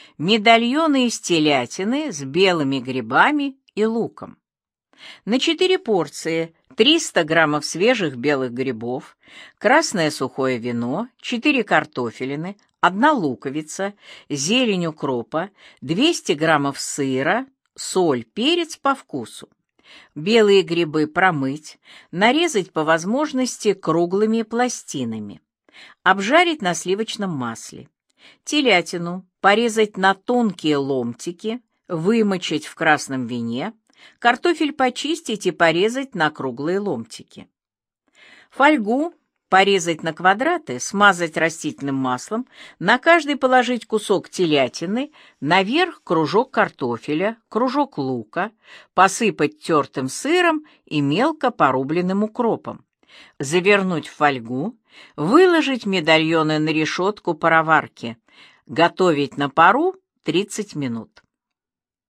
медальоны из телятины с белыми грибами и луком. На 4 порции 300 граммов свежих белых грибов, красное сухое вино, 4 картофелины, 1 луковица, зелень укропа, 200 граммов сыра, соль, перец по вкусу. Белые грибы промыть, нарезать по возможности круглыми пластинами, обжарить на сливочном масле. Телятину порезать на тонкие ломтики, вымочить в красном вине, картофель почистить и порезать на круглые ломтики. Фольгу порезать на квадраты, смазать растительным маслом, на каждый положить кусок телятины, наверх кружок картофеля, кружок лука, посыпать тертым сыром и мелко порубленным укропом, завернуть в фольгу, выложить медальоны на решетку пароварки, готовить на пару 30 минут.